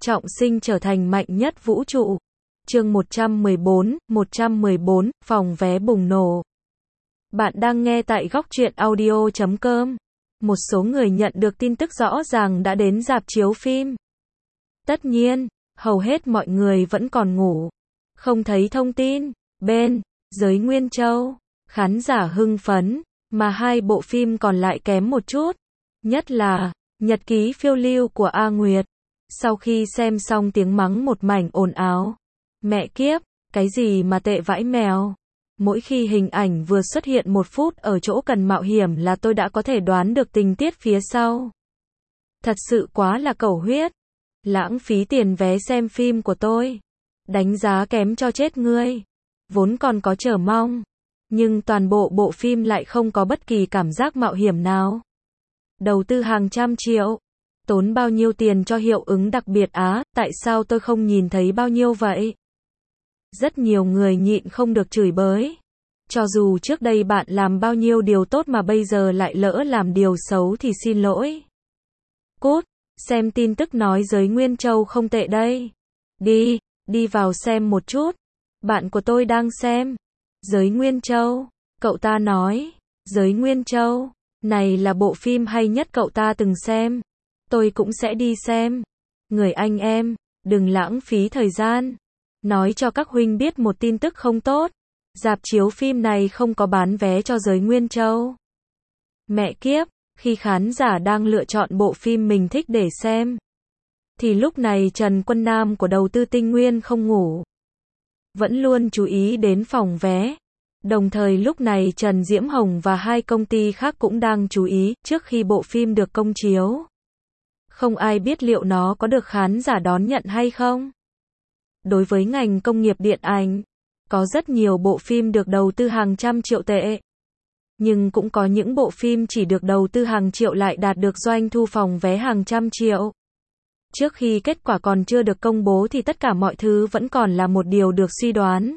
trọng sinh trở thành mạnh nhất vũ trụ. Chương 114, phòng vé bùng nổ. Bạn đang nghe tại Góc Truyện Audio.com. Một số người nhận được tin tức rõ ràng đã đến rạp chiếu phim. Tất nhiên, hầu hết mọi người vẫn còn ngủ. Không thấy thông tin. Bên giới Nguyên Châu, khán giả hưng phấn, mà hai bộ phim còn lại kém một chút. Nhất là Nhật ký phiêu lưu của A Nguyệt. Sau khi xem xong tiếng mắng một mảnh ồn ào. Mẹ kiếp, cái gì mà tệ vãi mèo. Mỗi khi hình ảnh vừa xuất hiện 1 phút ở chỗ cần mạo hiểm là tôi đã có thể đoán được tình tiết phía sau. Thật sự quá là cầu huyết. Lãng phí tiền vé xem phim của tôi. Đánh giá kém cho chết ngươi. Vốn còn có chờ mong. Nhưng toàn bộ bộ phim lại không có bất kỳ cảm giác mạo hiểm nào. Đầu tư hàng trăm triệu. Tốn bao nhiêu tiền cho hiệu ứng đặc biệt á, tại sao tôi không nhìn thấy bao nhiêu vậy? Rất nhiều người nhịn không được chửi bới. Cho dù trước đây bạn làm bao nhiêu điều tốt mà bây giờ lại lỡ làm điều xấu thì xin lỗi. Cút, xem tin tức nói giới Nguyên Châu không tệ đây. Đi vào xem một chút. Bạn của tôi đang xem. Giới Nguyên Châu, cậu ta nói. Giới Nguyên Châu, này là bộ phim hay nhất cậu ta từng xem. Tôi cũng sẽ đi xem. Người anh em, đừng lãng phí thời gian. Nói cho các huynh biết một tin tức không tốt. Rạp chiếu phim này không có bán vé cho giới Nguyên Châu. Mẹ kiếp, khi khán giả đang lựa chọn bộ phim mình thích để xem. Thì lúc này Trần Quân Nam của đầu tư Tinh Nguyên không ngủ. Vẫn luôn chú ý đến phòng vé. Đồng thời lúc này Trần Diễm Hồng và hai công ty khác cũng đang chú ý trước khi bộ phim được công chiếu. Không ai biết liệu nó có được khán giả đón nhận hay không. Đối với ngành công nghiệp điện ảnh, có rất nhiều bộ phim được đầu tư hàng trăm triệu tệ. Nhưng cũng có những bộ phim chỉ được đầu tư hàng triệu lại đạt được doanh thu phòng vé hàng trăm triệu. Trước khi kết quả còn chưa được công bố thì tất cả mọi thứ vẫn còn là một điều được suy đoán.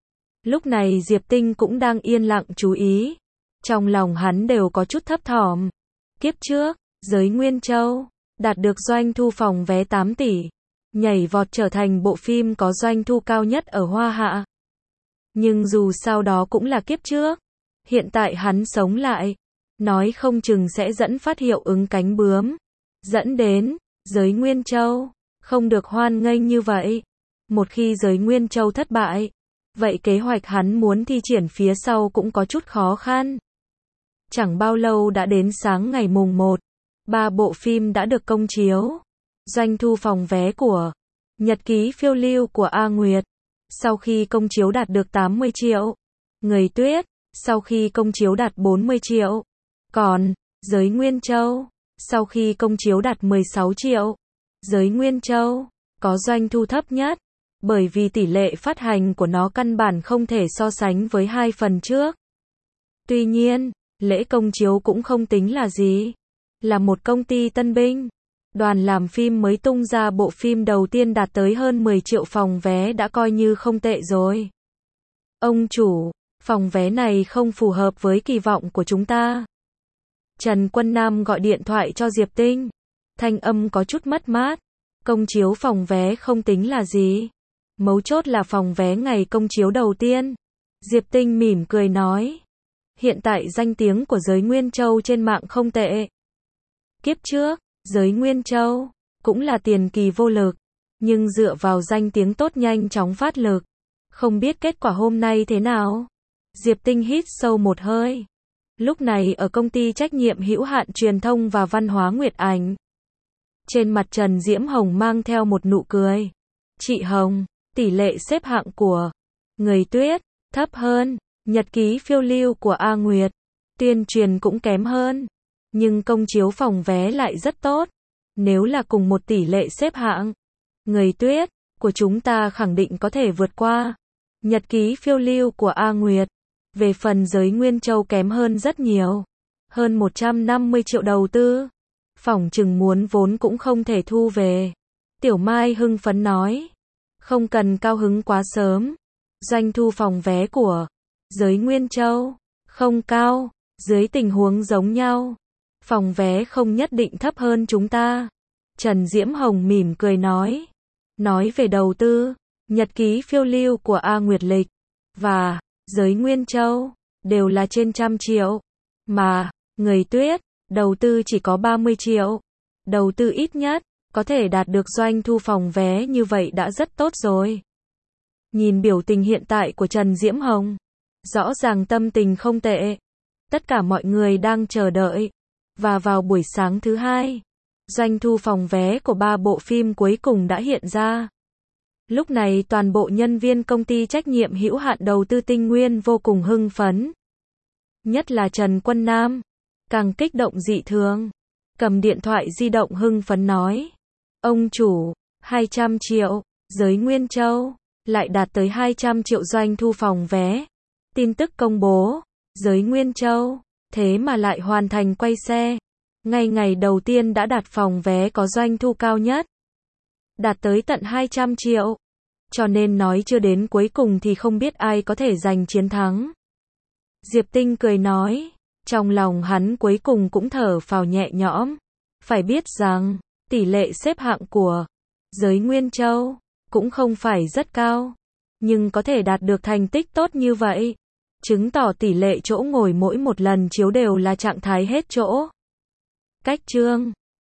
Lúc này Diệp Tinh cũng đang yên lặng chú ý. Trong lòng hắn đều có chút thấp thỏm. Kiếp trước, giới Nguyên Châu đạt được doanh thu phòng vé 8 tỷ. Nhảy vọt trở thành bộ phim có doanh thu cao nhất ở Hoa Hạ. Nhưng dù sao đó cũng là kiếp trước. Hiện tại hắn sống lại. Nói không chừng sẽ dẫn phát hiệu ứng cánh bướm. Dẫn đến, giới Nguyên Châu không được hoan nghênh như vậy. Một khi giới Nguyên Châu thất bại, vậy kế hoạch hắn muốn thi triển phía sau cũng có chút khó khăn. Chẳng bao lâu đã đến sáng ngày mùng 1. 3 bộ phim đã được công chiếu. Doanh thu phòng vé của Nhật ký phiêu lưu của A Nguyệt sau khi công chiếu đạt được 80 triệu. Người Tuyết sau khi công chiếu đạt 40 triệu. Còn giới Nguyên Châu sau khi công chiếu đạt 16 triệu. Giới Nguyên Châu có doanh thu thấp nhất bởi vì tỷ lệ phát hành của nó căn bản không thể so sánh với 2 phần trước. Tuy nhiên, lễ công chiếu cũng không tính là gì. Là một công ty tân binh, đoàn làm phim mới tung ra bộ phim đầu tiên đạt tới hơn 10 triệu phòng vé đã coi như không tệ rồi. Ông chủ, phòng vé này không phù hợp với kỳ vọng của chúng ta. Trần Quân Nam gọi điện thoại cho Diệp Tinh. Thanh âm có chút mất mát. Công chiếu phòng vé không tính là gì. Mấu chốt là phòng vé ngày công chiếu đầu tiên. Diệp Tinh mỉm cười nói. Hiện tại danh tiếng của giới Nguyên Châu trên mạng không tệ. Kiếp trước, giới Nguyên Châu cũng là tiền kỳ vô lực. Nhưng dựa vào danh tiếng tốt nhanh chóng phát lực. Không biết kết quả hôm nay thế nào? Diệp Tinh hít sâu một hơi. Lúc này ở công ty trách nhiệm hữu hạn truyền thông và văn hóa Nguyệt Ảnh. Trên mặt Trần Diễm Hồng mang theo một nụ cười. Chị Hồng, tỷ lệ xếp hạng của Người Tuyết thấp hơn, Nhật ký phiêu lưu của A Nguyệt, tuyên truyền cũng kém hơn. Nhưng công chiếu phòng vé lại rất tốt. Nếu là cùng một tỷ lệ xếp hạng, Người Tuyết của chúng ta khẳng định có thể vượt qua Nhật ký phiêu lưu của A Nguyệt. Về phần giới Nguyên Châu kém hơn rất nhiều. Hơn 150 triệu đầu tư. Phỏng chừng muốn vốn cũng không thể thu về. Tiểu Mai hưng phấn nói. Không cần cao hứng quá sớm. Doanh thu phòng vé của giới Nguyên Châu không cao. Dưới tình huống giống nhau, phòng vé không nhất định thấp hơn chúng ta. Trần Diễm Hồng mỉm cười nói. Nói về đầu tư, nhật ký phiêu lưu của A Nguyệt Lịch và Giới Nguyên Châu đều là trên 100 triệu. Mà, Người Tuyết, đầu tư chỉ có 30 triệu. Đầu tư ít nhất, có thể đạt được doanh thu phòng vé như vậy đã rất tốt rồi. Nhìn biểu tình hiện tại của Trần Diễm Hồng, rõ ràng tâm tình không tệ. Tất cả mọi người đang chờ đợi. Và vào buổi sáng thứ hai, doanh thu phòng vé của 3 bộ phim cuối cùng đã hiện ra. Lúc này toàn bộ nhân viên công ty trách nhiệm hữu hạn đầu tư Tinh Nguyên vô cùng hưng phấn. Nhất là Trần Quân Nam, càng kích động dị thường. Cầm điện thoại di động hưng phấn nói. Ông chủ, 200 triệu, Giới Nguyên Châu, lại đạt tới 200 triệu doanh thu phòng vé. Tin tức công bố, Giới Nguyên Châu, thế mà lại hoàn thành quay xe. Ngay ngày đầu tiên đã đạt phòng vé có doanh thu cao nhất. Đạt tới tận 200 triệu. Cho nên nói chưa đến cuối cùng thì không biết ai có thể giành chiến thắng. Diệp Tinh cười nói. Trong lòng hắn cuối cùng cũng thở phào nhẹ nhõm. Phải biết rằng, tỷ lệ xếp hạng của Giới Nguyên Châu cũng không phải rất cao. Nhưng có thể đạt được thành tích tốt như vậy, chứng tỏ tỷ lệ chỗ ngồi mỗi một lần chiếu đều là trạng thái hết chỗ. Cách chương